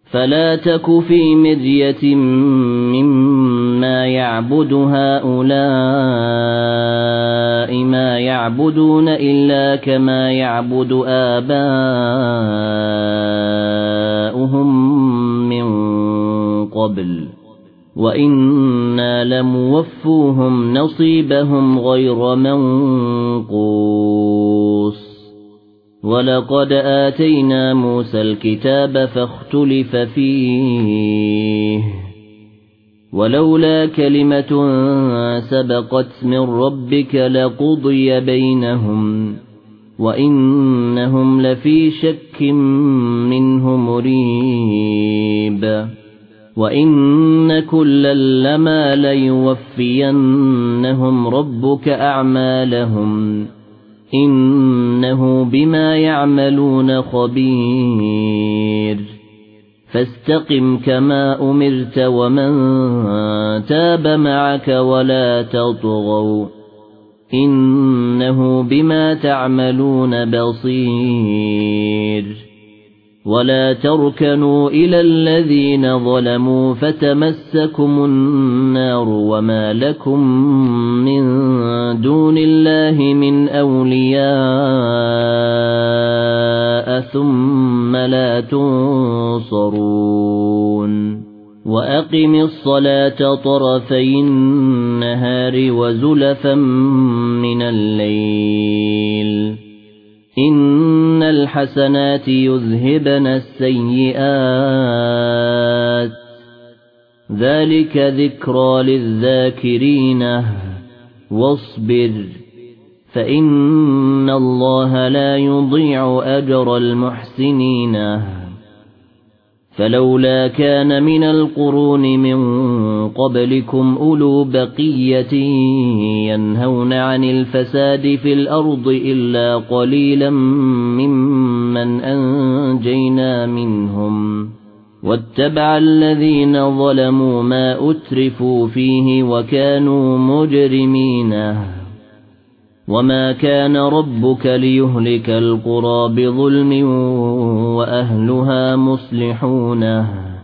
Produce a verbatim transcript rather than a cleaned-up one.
فلا تك في مرية مما يعبد هؤلاء ما يعبدون إلا كما يعبد آباؤهم من قبل وإنا لموفوهم نصيبهم غير منقوص ولقد آتينا موسى الكتاب فاختلف فيه ولولا كلمة سبقت من ربك لقضي بينهم وإنهم لفي شك منه مريب وإن كلا لما ليوفينهم ربك أعمالهم إنه بما يعملون خبير فاستقم كما أمرت ومن تاب معك ولا تطغوا إنه بما تعملون بصير ولا تركنوا إلى الذين ظلموا فتمسكم النار وما لكم من دون الله من أولياء ثم لا تنصرون وأقم الصلاة طرفي النهار وزلفا من الليل إن الحسنات يذهبن السيئات ذلك ذكرى للذاكرين واصبر فإن الله لا يضيع أجر المحسنين فلولا كان من القرون من قبلكم أولو بقية ينهون عن الفساد في الأرض إلا قليلا ممن أنجينا منهم واتبع الذين ظلموا ما أترفوا فيه وكانوا مجرمين وما كان ربك ليهلك القرى بظلم وأهلها مصلحون